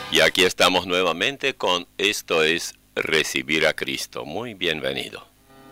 Y aquí estamos nuevamente con Esto es Recibir a Cristo. Muy bienvenido.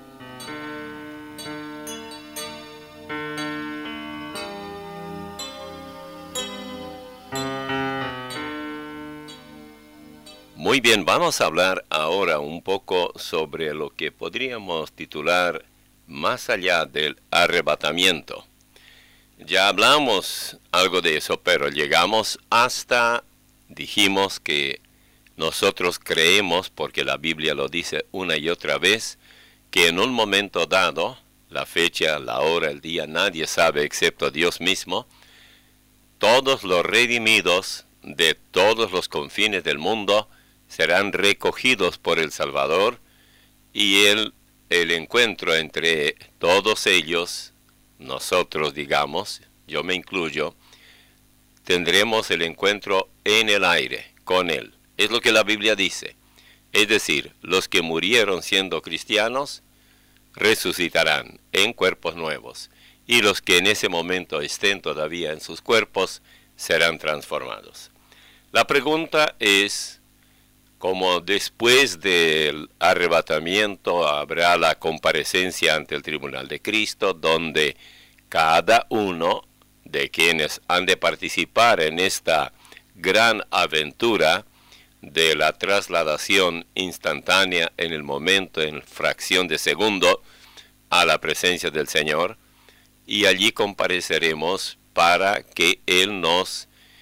Muy bien, vamos a hablar ahora un poco sobre lo que podríamos titular Más allá del arrebatamiento. Ya hablamos algo de eso, pero llegamos hasta, dijimos que nosotros creemos, porque la Biblia lo dice una y otra vez, que en un momento dado, la fecha, la hora, el día, nadie sabe excepto Dios mismo, todos los redimidos de todos los confines del mundo serán recogidos por el Salvador, y el encuentro entre todos ellos, nosotros digamos, yo me incluyo, tendremos el encuentro en el aire con Él. Es lo que la Biblia dice. Es decir, los que murieron siendo cristianos resucitarán en cuerpos nuevos, y los que en ese momento estén todavía en sus cuerpos serán transformados. La pregunta es, como después del arrebatamiento habrá la comparecencia ante el tribunal de Cristo, donde cada uno de quienes han de participar en esta gran aventura de la trasladación instantánea en el momento, en fracción de segundo, a la presencia del Señor, y allí compareceremos para que Él nos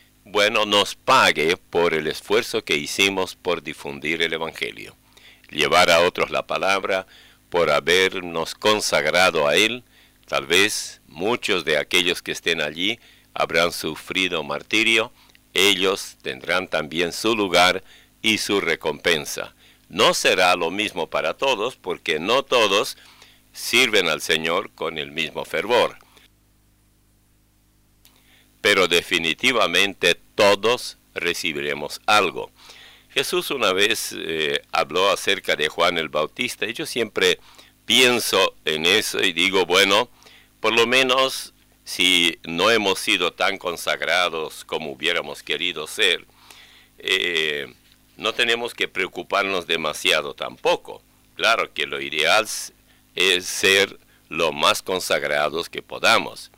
pague por el esfuerzo que hicimos por difundir el Evangelio, llevar a otros la palabra, por habernos consagrado a Él. Tal vez muchos de aquellos que estén allí habrán sufrido martirio. Ellos tendrán también su lugar y su recompensa. No será lo mismo para todos, porque no todos sirven al Señor con el mismo fervor. Pero definitivamente todos recibiremos algo. Jesús una vez habló acerca de Juan el Bautista, y yo siempre pienso en eso y digo, bueno, por lo menos si no hemos sido tan consagrados como hubiéramos querido ser, no tenemos que preocuparnos demasiado tampoco. Claro que lo ideal es ser lo más consagrados que podamos,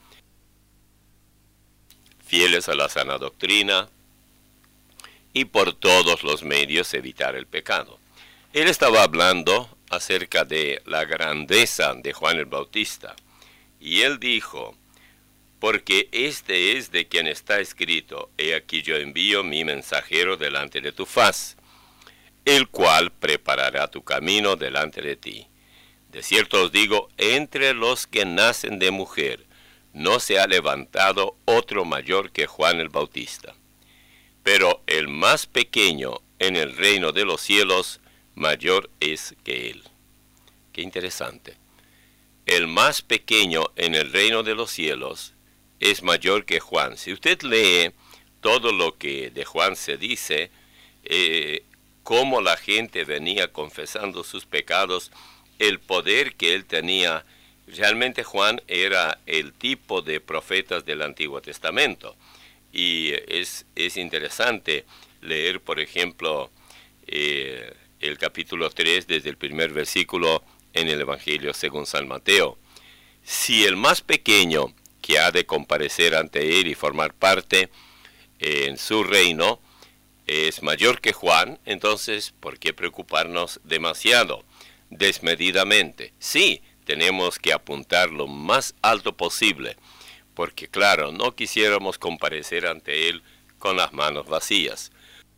fieles a la sana doctrina, y por todos los medios evitar el pecado. Él estaba hablando acerca de la grandeza de Juan el Bautista, y él dijo, porque este es de quien está escrito, he aquí yo envío mi mensajero delante de tu faz, el cual preparará tu camino delante de ti. De cierto os digo, entre los que nacen de mujer, no se ha levantado otro mayor que Juan el Bautista. Pero el más pequeño en el reino de los cielos, mayor es que él. Qué interesante. El más pequeño en el reino de los cielos es mayor que Juan. Si usted lee todo lo que de Juan se dice, cómo la gente venía confesando sus pecados, el poder que él tenía. Realmente Juan era el tipo de profetas del Antiguo Testamento. Y es interesante leer, por ejemplo, el capítulo 3, desde el primer versículo en el Evangelio según San Mateo. Si el más pequeño que ha de comparecer ante él y formar parte en su reino es mayor que Juan, entonces, ¿por qué preocuparnos demasiado, desmedidamente? Sí, tenemos que apuntar lo más alto posible, porque claro, no quisiéramos comparecer ante Él con las manos vacías.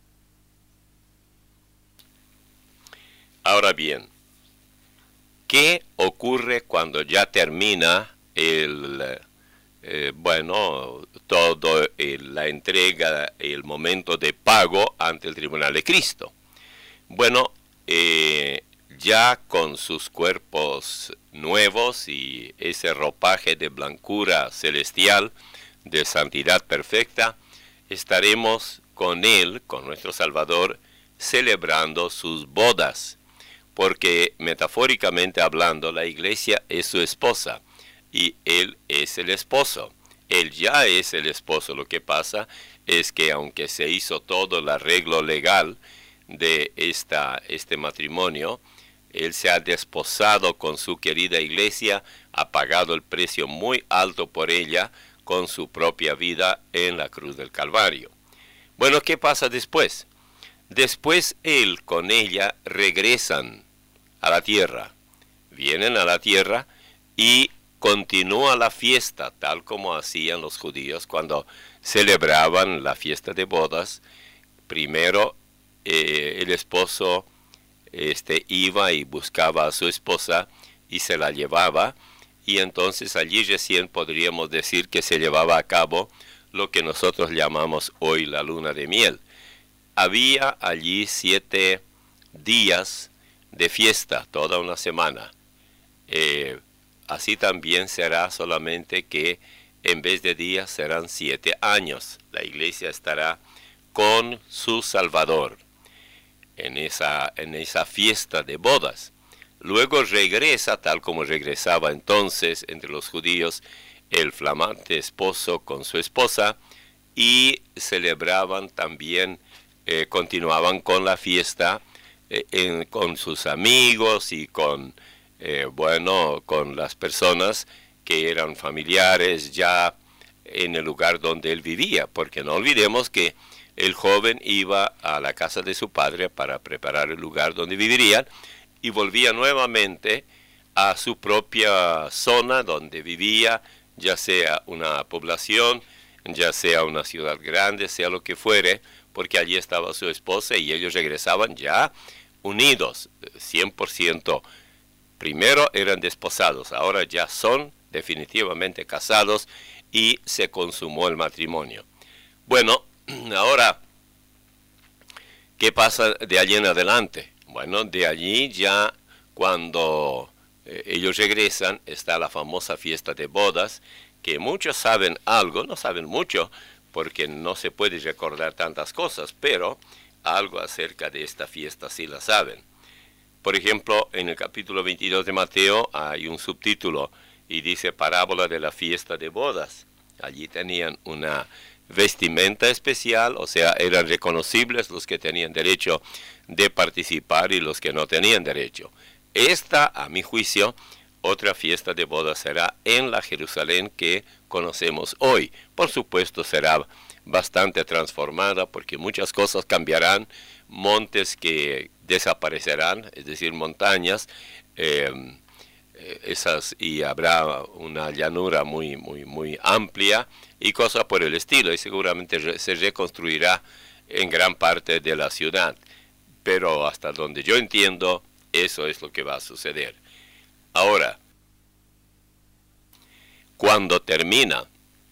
Ahora bien, ¿qué ocurre cuando ya termina la entrega, el momento de pago ante el tribunal de Cristo? Bueno, ya con sus cuerpos nuevos y ese ropaje de blancura celestial, de santidad perfecta, estaremos con Él, con nuestro Salvador, celebrando sus bodas, porque metafóricamente hablando, la iglesia es su esposa y Él es el esposo. Él ya es el esposo. Lo que pasa es que aunque se hizo todo el arreglo legal de este matrimonio, él se ha desposado con su querida iglesia, ha pagado el precio muy alto por ella con su propia vida en la cruz del Calvario. Bueno, ¿qué pasa después? Después él con ella regresan a la tierra, vienen a la tierra y continúa la fiesta, tal como hacían los judíos cuando celebraban la fiesta de bodas. Primero el esposo iba y buscaba a su esposa y se la llevaba, y entonces allí recién podríamos decir que se llevaba a cabo lo que nosotros llamamos hoy la luna de miel. Había allí 7 días de fiesta, toda una semana. Así también será, solamente que en vez de días serán 7 años. La iglesia estará con su Salvador en esa fiesta de bodas. Luego regresa, tal como regresaba entonces entre los judíos, el flamante esposo con su esposa, y celebraban también, continuaban con la fiesta con sus amigos y con las personas que eran familiares ya en el lugar donde él vivía, porque no olvidemos que el joven iba a la casa de su padre para preparar el lugar donde vivirían y volvía nuevamente a su propia zona donde vivía, ya sea una población, ya sea una ciudad grande, sea lo que fuere, porque allí estaba su esposa y ellos regresaban ya unidos, 100%. Primero eran desposados, ahora ya son definitivamente casados y se consumó el matrimonio. Bueno, ahora, ¿qué pasa de allí en adelante? Bueno, de allí ya cuando ellos regresan está la famosa fiesta de bodas, que muchos saben algo, no saben mucho, porque no se puede recordar tantas cosas, pero algo acerca de esta fiesta sí la saben. Por ejemplo, en el capítulo 22 de Mateo hay un subtítulo y dice parábola de la fiesta de bodas. Allí tenían una vestimenta especial, o sea, eran reconocibles los que tenían derecho de participar y los que no tenían derecho. Esta, a mi juicio, otra fiesta de bodas será en la Jerusalén que conocemos hoy. Por supuesto será bastante transformada porque muchas cosas cambiarán, montes que desaparecerán, es decir, montañas, y habrá una llanura muy amplia y cosas por el estilo, y seguramente se reconstruirá en gran parte de la ciudad. Pero hasta donde yo entiendo, eso es lo que va a suceder. Ahora, cuando termina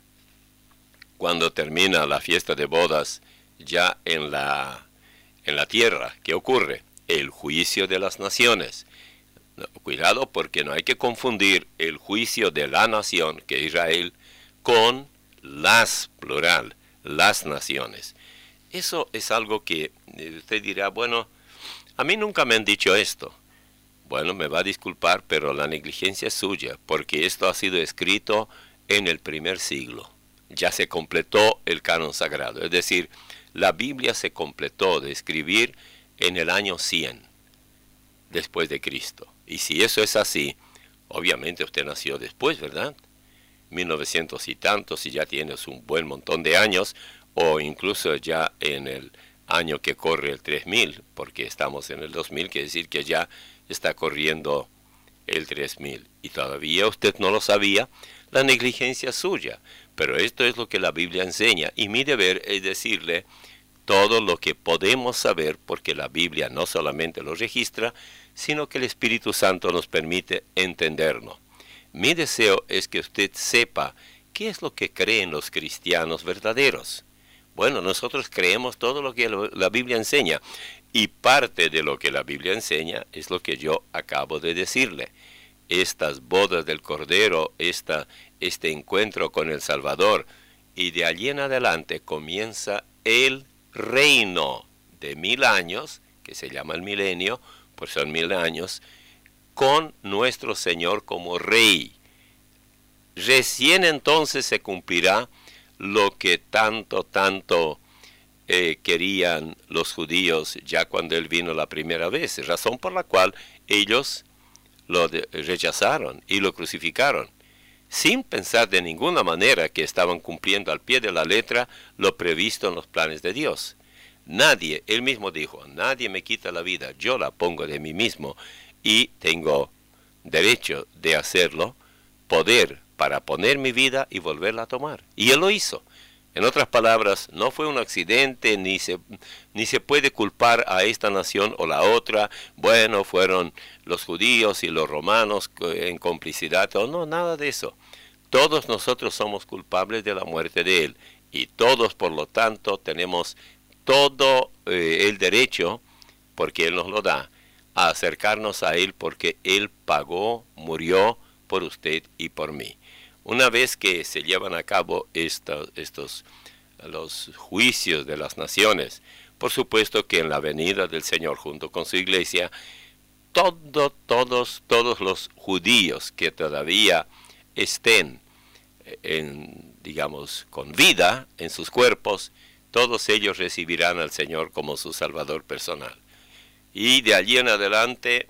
la fiesta de bodas ya en la tierra, ¿qué ocurre? El juicio de las naciones. Cuidado, porque no hay que confundir el juicio de la nación, que es Israel, con las, plural, las naciones. Eso es algo que usted dirá, bueno, a mí nunca me han dicho esto. Bueno, me va a disculpar, pero la negligencia es suya, porque esto ha sido escrito en el primer siglo. Ya se completó el canon sagrado, es decir, la Biblia se completó de escribir en el año 100 después de Cristo. Y si eso es así, obviamente usted nació después, ¿verdad? 1900 y tantos, y ya tienes un buen montón de años, o incluso ya en el año que corre el 3000, porque estamos en el 2000, quiere decir que ya está corriendo el 3000. Y todavía usted no lo sabía, la negligencia suya. Pero esto es lo que la Biblia enseña, y mi deber es decirle todo lo que podemos saber, porque la Biblia no solamente lo registra, sino que el Espíritu Santo nos permite entenderlo. Mi deseo es que usted sepa qué es lo que creen los cristianos verdaderos. Bueno, nosotros creemos todo lo que la Biblia enseña, y parte de lo que la Biblia enseña es lo que yo acabo de decirle. Estas bodas del Cordero, este encuentro con el Salvador, y de allí en adelante comienza el reino de 1000 años, que se llama el milenio, pues son 1000 años, con nuestro Señor como Rey. Recién entonces se cumplirá lo que tanto querían los judíos ya cuando él vino la primera vez, razón por la cual ellos lo rechazaron y lo crucificaron, sin pensar de ninguna manera que estaban cumpliendo al pie de la letra lo previsto en los planes de Dios. Nadie, él mismo dijo, nadie me quita la vida, yo la pongo de mí mismo y tengo derecho de hacerlo, poder para poner mi vida y volverla a tomar. Y él lo hizo. En otras palabras, no fue un accidente, ni se puede culpar a esta nación o la otra. Bueno, fueron los judíos y los romanos en complicidad. No, nada de eso. Todos nosotros somos culpables de la muerte de él. Y todos, por lo tanto, tenemos todo el derecho, porque él nos lo da, a acercarnos a él porque él pagó, murió por usted y por mí. Una vez que se llevan a cabo los juicios de las naciones, por supuesto que en la venida del Señor junto con su iglesia, todos los judíos que todavía estén digamos, con vida en sus cuerpos, todos ellos recibirán al Señor como su Salvador personal. Y de allí en adelante,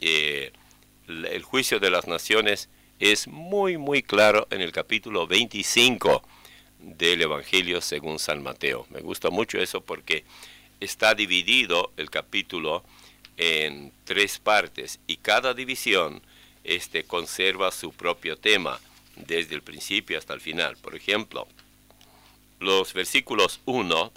el juicio de las naciones es muy claro en el capítulo 25 del Evangelio según San Mateo. Me gusta mucho eso porque está dividido el capítulo en 3 partes y cada división conserva su propio tema desde el principio hasta el final. Por ejemplo, los versículos 1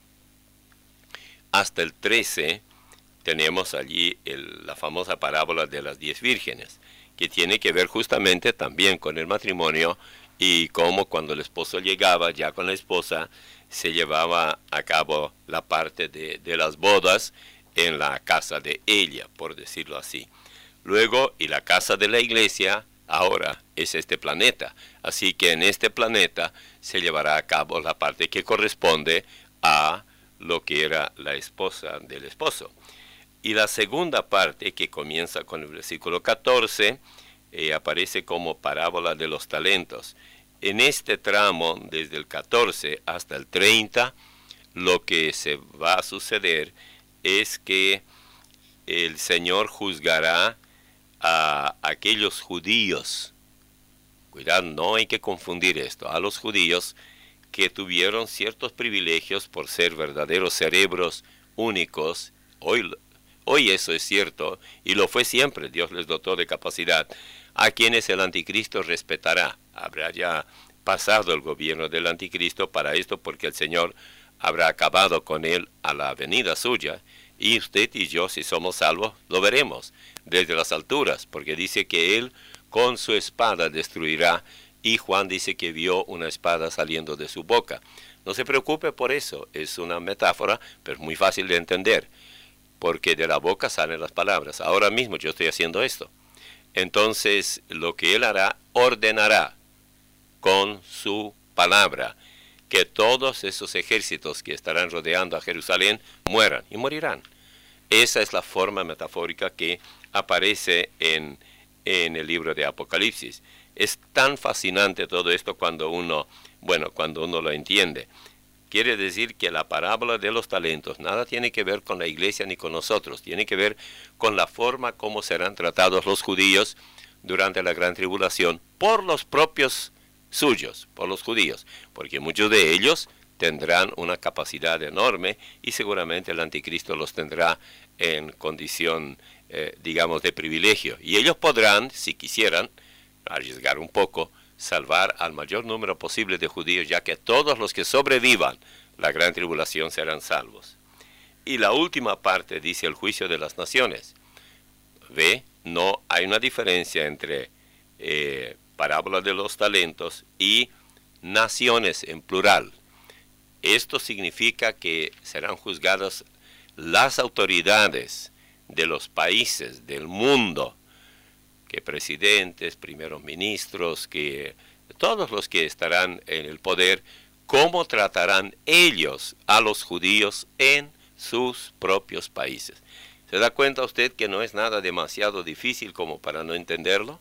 hasta el 13 tenemos allí la famosa parábola de las 10 vírgenes, que tiene que ver justamente también con el matrimonio y cómo cuando el esposo llegaba ya con la esposa se llevaba a cabo la parte de las bodas en la casa de ella, por decirlo así. Luego, y la casa de la iglesia ahora es este planeta, así que en este planeta se llevará a cabo la parte que corresponde a lo que era la esposa del esposo. Y la segunda parte, que comienza con el versículo 14, aparece como parábola de los talentos. En este tramo, desde el 14 hasta el 30, lo que se va a suceder es que el Señor juzgará a aquellos judíos. Cuidado, no hay que confundir esto. A los judíos que tuvieron ciertos privilegios por ser verdaderos cerebros únicos. Hoy eso es cierto, y lo fue siempre. Dios les dotó de capacidad, a quienes el anticristo respetará. Habrá ya pasado el gobierno del anticristo para esto, porque el Señor habrá acabado con él a la venida suya, y usted y yo, si somos salvos, lo veremos desde las alturas, porque dice que él con su espada destruirá, y Juan dice que vio una espada saliendo de su boca. No se preocupe por eso, es una metáfora, pero es muy fácil de entender, porque de la boca salen las palabras. Ahora mismo yo estoy haciendo esto. Entonces, lo que él hará, ordenará con su palabra que todos esos ejércitos que estarán rodeando a Jerusalén mueran y morirán. Esa es la forma metafórica que aparece en el libro de Apocalipsis. Es tan fascinante todo esto cuando uno lo entiende. Quiere decir que la parábola de los talentos nada tiene que ver con la iglesia ni con nosotros. Tiene que ver con la forma como serán tratados los judíos durante la gran tribulación por los propios suyos, por los judíos. Porque muchos de ellos tendrán una capacidad enorme y seguramente el anticristo los tendrá en condición, digamos, de privilegio. Y ellos podrán, si quisieran, arriesgar un poco, salvar al mayor número posible de judíos, ya que todos los que sobrevivan la gran tribulación serán salvos. Y la última parte dice el juicio de las naciones. Ve, no hay una diferencia entre parábola de los talentos y naciones en plural. Esto significa que serán juzgadas las autoridades de los países del mundo, que presidentes, primeros ministros, que todos los que estarán en el poder, cómo tratarán ellos a los judíos en sus propios países. ¿Se da cuenta usted que no es nada demasiado difícil como para no entenderlo?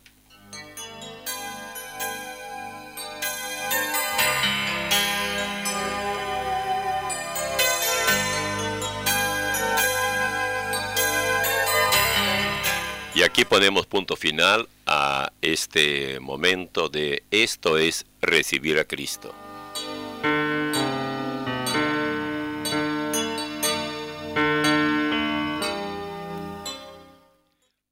Y aquí ponemos punto final a este momento de Esto es recibir a Cristo.